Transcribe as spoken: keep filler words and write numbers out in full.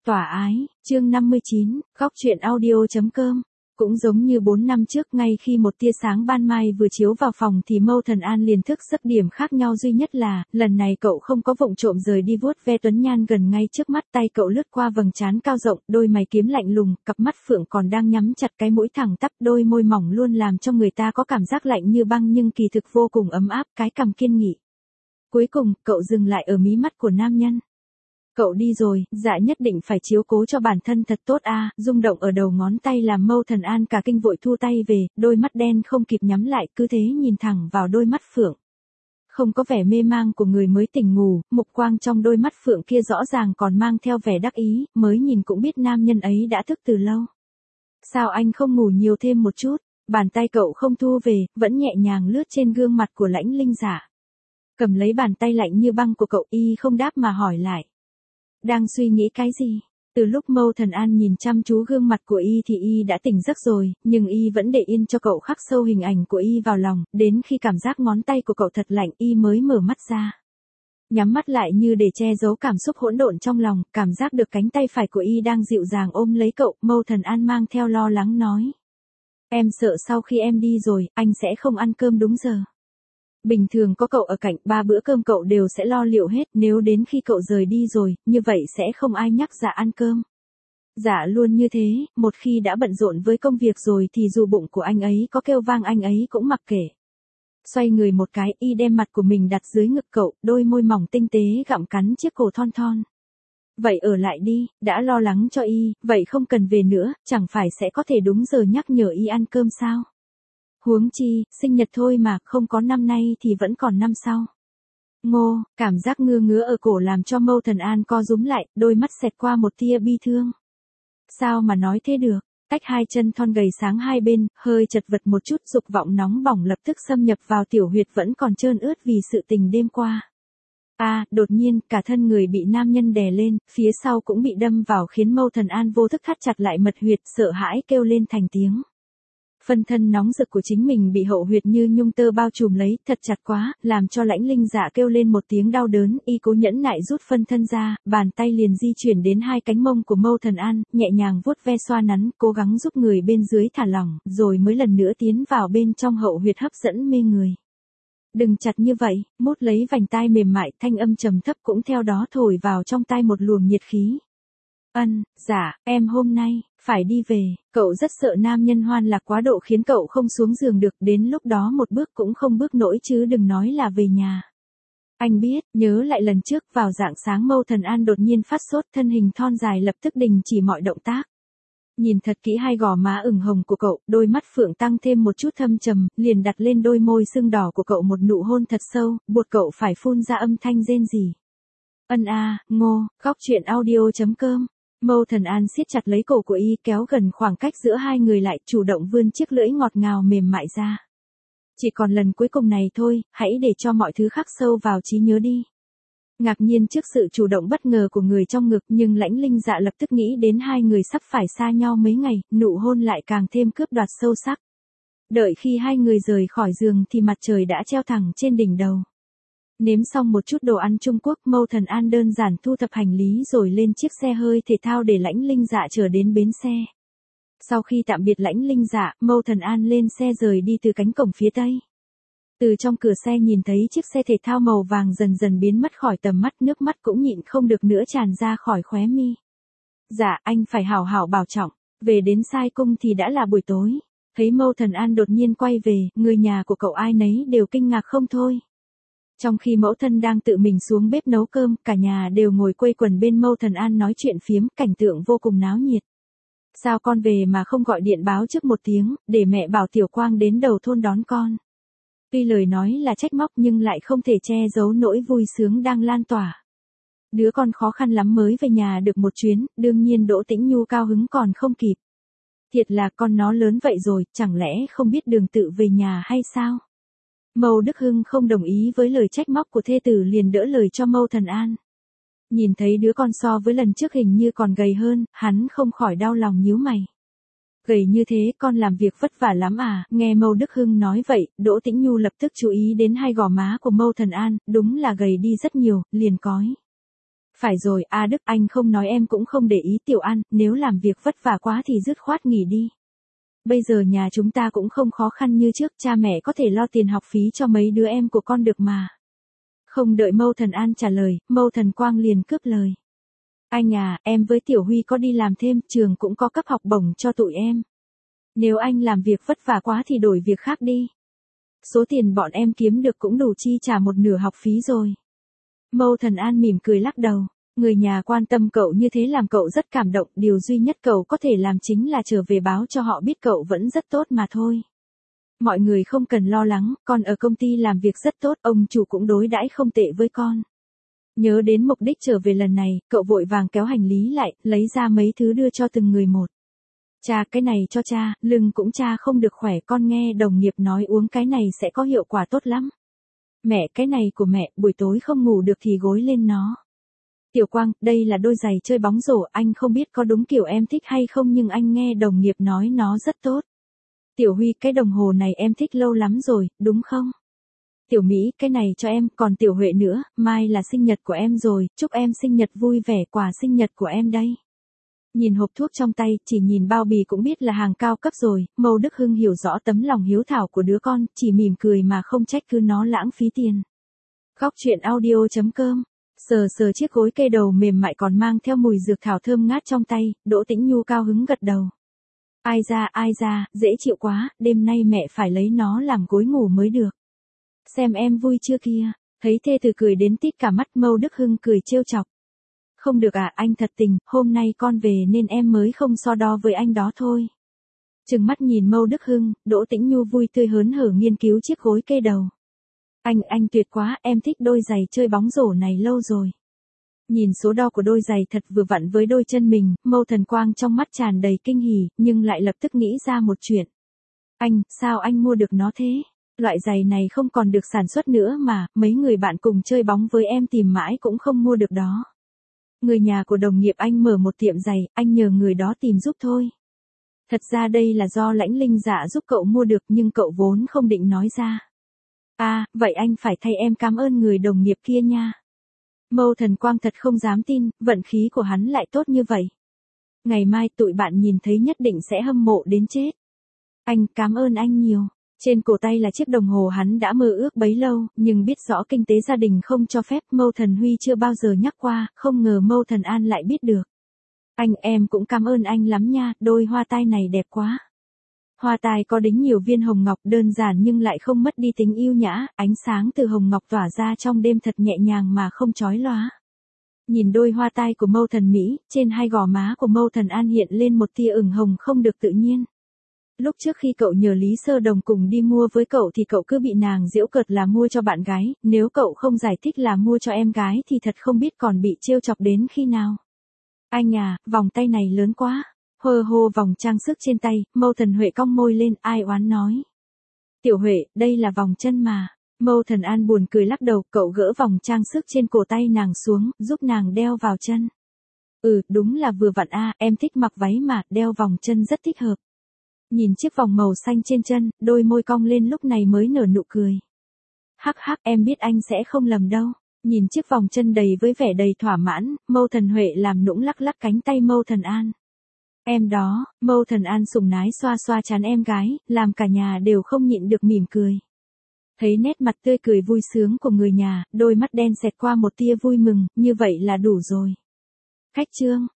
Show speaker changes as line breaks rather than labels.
Tỏa ái, chương năm mươi chín, góc truyện audio.com. Cũng giống như bốn năm trước, ngay khi một tia sáng ban mai vừa chiếu vào phòng thì Mâu Thần An liền thức giấc. Điểm khác nhau duy nhất là, lần này cậu không có vụng trộm rời đi vuốt ve tuấn nhan gần ngay trước mắt, tay cậu lướt qua vầng trán cao rộng, đôi mày kiếm lạnh lùng, cặp mắt phượng còn đang nhắm chặt, cái mũi thẳng tắp, đôi môi mỏng luôn làm cho người ta có cảm giác lạnh như băng nhưng kỳ thực vô cùng ấm áp, cái cằm kiên nghị. Cuối cùng, cậu dừng lại ở mí mắt của nam nhân. Cậu đi rồi, dạ nhất định phải chiếu cố cho bản thân thật tốt a. À, rung động ở đầu ngón tay làm Mâu Thần An cả kinh vội thu tay về, đôi mắt đen không kịp nhắm lại, cứ thế nhìn thẳng vào đôi mắt phượng. Không có vẻ mê mang của người mới tỉnh ngủ, mục quang trong đôi mắt phượng kia rõ ràng còn mang theo vẻ đắc ý, mới nhìn cũng biết nam nhân ấy đã thức từ lâu. Sao anh không ngủ nhiều thêm một chút? Bàn tay cậu không thu về, vẫn nhẹ nhàng lướt trên gương mặt của Lãnh Linh Dạ. Cầm lấy bàn tay lạnh như băng của cậu, y không đáp mà hỏi lại. Đang suy nghĩ cái gì? Từ lúc Mâu Thần An nhìn chăm chú gương mặt của y thì y đã tỉnh giấc rồi, nhưng y vẫn để yên cho cậu khắc sâu hình ảnh của y vào lòng, đến khi cảm giác ngón tay của cậu thật lạnh y mới mở mắt ra. Nhắm mắt lại như để che giấu cảm xúc hỗn độn trong lòng, cảm giác được cánh tay phải của y đang dịu dàng ôm lấy cậu, Mâu Thần An mang theo lo lắng nói. Em sợ sau khi em đi rồi, anh sẽ không ăn cơm đúng giờ. Bình thường có cậu ở cạnh, ba bữa cơm cậu đều sẽ lo liệu hết, nếu đến khi cậu rời đi rồi, như vậy sẽ không ai nhắc dạ ăn cơm. Dạ luôn như thế, một khi đã bận rộn với công việc rồi thì dù bụng của anh ấy có kêu vang anh ấy cũng mặc kệ. Xoay người một cái, y đem mặt của mình đặt dưới ngực cậu, đôi môi mỏng tinh tế gặm cắn chiếc cổ thon thon. Vậy ở lại đi, đã lo lắng cho y, vậy không cần về nữa, chẳng phải sẽ có thể đúng giờ nhắc nhở y ăn cơm sao? Huống chi, sinh nhật thôi mà, không có năm nay thì vẫn còn năm sau. Ngô, cảm giác ngứa ngứa ở cổ làm cho Mâu Thần An co rúm lại, đôi mắt xẹt qua một tia bi thương. Sao mà nói thế được, cách hai chân thon gầy sáng hai bên, hơi chật vật một chút, dục vọng nóng bỏng lập tức xâm nhập vào tiểu huyệt vẫn còn trơn ướt vì sự tình đêm qua. A, à, đột nhiên, cả thân người bị nam nhân đè lên, phía sau cũng bị đâm vào khiến Mâu Thần An vô thức thắt chặt lại mật huyệt, sợ hãi kêu lên thành tiếng. Phân thân nóng rực của chính mình bị hậu huyệt như nhung tơ bao trùm lấy, thật chặt quá, làm cho Lãnh Linh Dạ kêu lên một tiếng đau đớn, y cố nhẫn nại rút phân thân ra, bàn tay liền di chuyển đến hai cánh mông của Mâu Thần An, nhẹ nhàng vuốt ve xoa nắn, cố gắng giúp người bên dưới thả lỏng, rồi mới lần nữa tiến vào bên trong hậu huyệt hấp dẫn mê người. Đừng chặt như vậy, mút lấy vành tai mềm mại, thanh âm trầm thấp cũng theo đó thổi vào trong tai một luồng nhiệt khí. Ân, dạ, em hôm nay, phải đi về, cậu rất sợ nam nhân hoan lạc quá độ khiến cậu không xuống giường được, đến lúc đó một bước cũng không bước nổi chứ đừng nói là về nhà. Anh biết, nhớ lại lần trước vào rạng sáng Mâu Thần An đột nhiên phát sốt, thân hình thon dài lập tức đình chỉ mọi động tác. Nhìn thật kỹ hai gò má ửng hồng của cậu, đôi mắt phượng tăng thêm một chút thâm trầm, liền đặt lên đôi môi sưng đỏ của cậu một nụ hôn thật sâu, buộc cậu phải phun ra âm thanh rên rỉ. Ân a, à, Ngô, góc truyện audio.com. Mâu Thần An siết chặt lấy cổ của y, kéo gần khoảng cách giữa hai người lại, chủ động vươn chiếc lưỡi ngọt ngào mềm mại ra. Chỉ còn lần cuối cùng này thôi, hãy để cho mọi thứ khắc sâu vào trí nhớ đi. Ngạc nhiên trước sự chủ động bất ngờ của người trong ngực, nhưng Lãnh Linh Dạ lập tức nghĩ đến hai người sắp phải xa nhau mấy ngày, nụ hôn lại càng thêm cướp đoạt sâu sắc. Đợi khi hai người rời khỏi giường thì mặt trời đã treo thẳng trên đỉnh đầu. Nếm xong một chút đồ ăn Trung Quốc, Mâu Thần An đơn giản thu thập hành lý rồi lên chiếc xe hơi thể thao để Lãnh Linh Dạ chở đến bến xe. Sau khi tạm biệt Lãnh Linh Dạ, Mâu Thần An lên xe rời đi từ cánh cổng phía tây. Từ trong cửa xe nhìn thấy chiếc xe thể thao màu vàng dần dần biến mất khỏi tầm mắt, nước mắt cũng nhịn không được nữa tràn ra khỏi khóe mi. Dạ, anh phải hảo hảo bảo trọng, về đến Sai Cung thì đã là buổi tối. Thấy Mâu Thần An đột nhiên quay về, người nhà của cậu ai nấy đều kinh ngạc không thôi. Trong khi mẫu thân đang tự mình xuống bếp nấu cơm, cả nhà đều ngồi quây quần bên Mâu Thần An nói chuyện phiếm, cảnh tượng vô cùng náo nhiệt. Sao con về mà không gọi điện báo trước một tiếng, để mẹ bảo Tiểu Quang đến đầu thôn đón con. Tuy lời nói là trách móc nhưng lại không thể che giấu nỗi vui sướng đang lan tỏa. Đứa con khó khăn lắm mới về nhà được một chuyến, đương nhiên Đỗ Tĩnh Nhu cao hứng còn không kịp. Thiệt là con nó lớn vậy rồi, chẳng lẽ không biết đường tự về nhà hay sao? Mâu Đức Hưng không đồng ý với lời trách móc của thê tử liền đỡ lời cho Mâu Thần An. Nhìn thấy đứa con so với lần trước hình như còn gầy hơn, hắn không khỏi đau lòng nhíu mày. Gầy như thế con làm việc vất vả lắm à, nghe Mâu Đức Hưng nói vậy, Đỗ Tĩnh Nhu lập tức chú ý đến hai gò má của Mâu Thần An, đúng là gầy đi rất nhiều, liền cói. Phải rồi, A Đức, anh không nói em cũng không để ý. Tiểu An, nếu làm việc vất vả quá thì dứt khoát nghỉ đi. Bây giờ nhà chúng ta cũng không khó khăn như trước, cha mẹ có thể lo tiền học phí cho mấy đứa em của con được mà. Không đợi Mâu Thần An trả lời, Mâu Thần Quang liền cướp lời. Anh à, em với Tiểu Huy có đi làm thêm, trường cũng có cấp học bổng cho tụi em. Nếu anh làm việc vất vả quá thì đổi việc khác đi. Số tiền bọn em kiếm được cũng đủ chi trả một nửa học phí rồi. Mâu Thần An mỉm cười lắc đầu. Người nhà quan tâm cậu như thế làm cậu rất cảm động, điều duy nhất cậu có thể làm chính là trở về báo cho họ biết cậu vẫn rất tốt mà thôi. Mọi người không cần lo lắng, con ở công ty làm việc rất tốt, ông chủ cũng đối đãi không tệ với con. Nhớ đến mục đích trở về lần này, cậu vội vàng kéo hành lý lại, lấy ra mấy thứ đưa cho từng người một. Cha, cái này cho cha, lưng cũng cha không được khỏe, con nghe đồng nghiệp nói uống cái này sẽ có hiệu quả tốt lắm. Mẹ, cái này của mẹ, buổi tối không ngủ được thì gối lên nó. Tiểu Quang, đây là đôi giày chơi bóng rổ, anh không biết có đúng kiểu em thích hay không nhưng anh nghe đồng nghiệp nói nó rất tốt. Tiểu Huy, cái đồng hồ này em thích lâu lắm rồi, đúng không? Tiểu Mỹ, cái này cho em, còn Tiểu Huệ nữa, mai là sinh nhật của em rồi, chúc em sinh nhật vui vẻ, quà sinh nhật của em đây. Nhìn hộp thuốc trong tay, chỉ nhìn bao bì cũng biết là hàng cao cấp rồi, Mâu Đức Hưng hiểu rõ tấm lòng hiếu thảo của đứa con, chỉ mỉm cười mà không trách cứ nó lãng phí tiền. Góc truyện audio chấm com. Sờ sờ chiếc gối kê đầu mềm mại còn mang theo mùi dược thảo thơm ngát trong tay, Đỗ Tĩnh Nhu cao hứng gật đầu. Ai ra, ai ra, dễ chịu quá, đêm nay mẹ phải lấy nó làm gối ngủ mới được. Xem em vui chưa kia, thấy thê từ cười đến tít cả mắt, Mâu Đức Hưng cười trêu chọc. Không được à, anh thật tình, hôm nay con về nên em mới không so đo với anh đó thôi. Trừng mắt nhìn Mâu Đức Hưng, Đỗ Tĩnh Nhu vui tươi hớn hở nghiên cứu chiếc gối kê đầu. Anh, anh tuyệt quá, em thích đôi giày chơi bóng rổ này lâu rồi. Nhìn số đo của đôi giày thật vừa vặn với đôi chân mình, Mâu Thần Quang trong mắt tràn đầy kinh hỉ, nhưng lại lập tức nghĩ ra một chuyện. Anh, sao anh mua được nó thế? Loại giày này không còn được sản xuất nữa mà, mấy người bạn cùng chơi bóng với em tìm mãi cũng không mua được đó. Người nhà của đồng nghiệp anh mở một tiệm giày, anh nhờ người đó tìm giúp thôi. Thật ra đây là do Lãnh Linh Dạ giúp cậu mua được nhưng cậu vốn không định nói ra. À, vậy anh phải thay em cảm ơn người đồng nghiệp kia nha. Mâu Thần Quang thật không dám tin, vận khí của hắn lại tốt như vậy. Ngày mai tụi bạn nhìn thấy nhất định sẽ hâm mộ đến chết. Anh, cảm ơn anh nhiều. Trên cổ tay là chiếc đồng hồ hắn đã mơ ước bấy lâu, nhưng biết rõ kinh tế gia đình không cho phép, Mâu Thần Huy chưa bao giờ nhắc qua, không ngờ Mâu Thần An lại biết được. Anh, em cũng cảm ơn anh lắm nha, đôi hoa tai này đẹp quá. Hoa tai có đính nhiều viên hồng ngọc đơn giản nhưng lại không mất đi tính yêu nhã, ánh sáng từ hồng ngọc tỏa ra trong đêm thật nhẹ nhàng mà không chói lóa. Nhìn đôi hoa tai của Mâu Thần Mỹ, trên hai gò má của Mâu Thần An hiện lên một tia ửng hồng không được tự nhiên. Lúc trước khi cậu nhờ Lý Sơ Đồng cùng đi mua với cậu thì cậu cứ bị nàng giễu cợt là mua cho bạn gái, nếu cậu không giải thích là mua cho em gái thì thật không biết còn bị trêu chọc đến khi nào. Anh à, vòng tay này lớn quá. Hơ hô vòng trang sức trên tay, Mâu Thần Huệ cong môi lên, ai oán nói. Tiểu Huệ, đây là vòng chân mà. Mâu Thần An buồn cười lắc đầu, cậu gỡ vòng trang sức trên cổ tay nàng xuống, giúp nàng đeo vào chân. Ừ, đúng là vừa vặn a, em thích mặc váy mà, đeo vòng chân rất thích hợp. Nhìn chiếc vòng màu xanh trên chân, đôi môi cong lên lúc này mới nở nụ cười. Hắc hắc, em biết anh sẽ không lầm đâu. Nhìn chiếc vòng chân đầy với vẻ đầy thỏa mãn, Mâu Thần Huệ làm nũng lắc lắc cánh tay Mâu Thần An. Em đó, Mâu Thần An sủng nái xoa xoa trán em gái, làm cả nhà đều không nhịn được mỉm cười. Thấy nét mặt tươi cười vui sướng của người nhà, đôi mắt đen xẹt qua một tia vui mừng, như vậy là đủ rồi. Khách chương.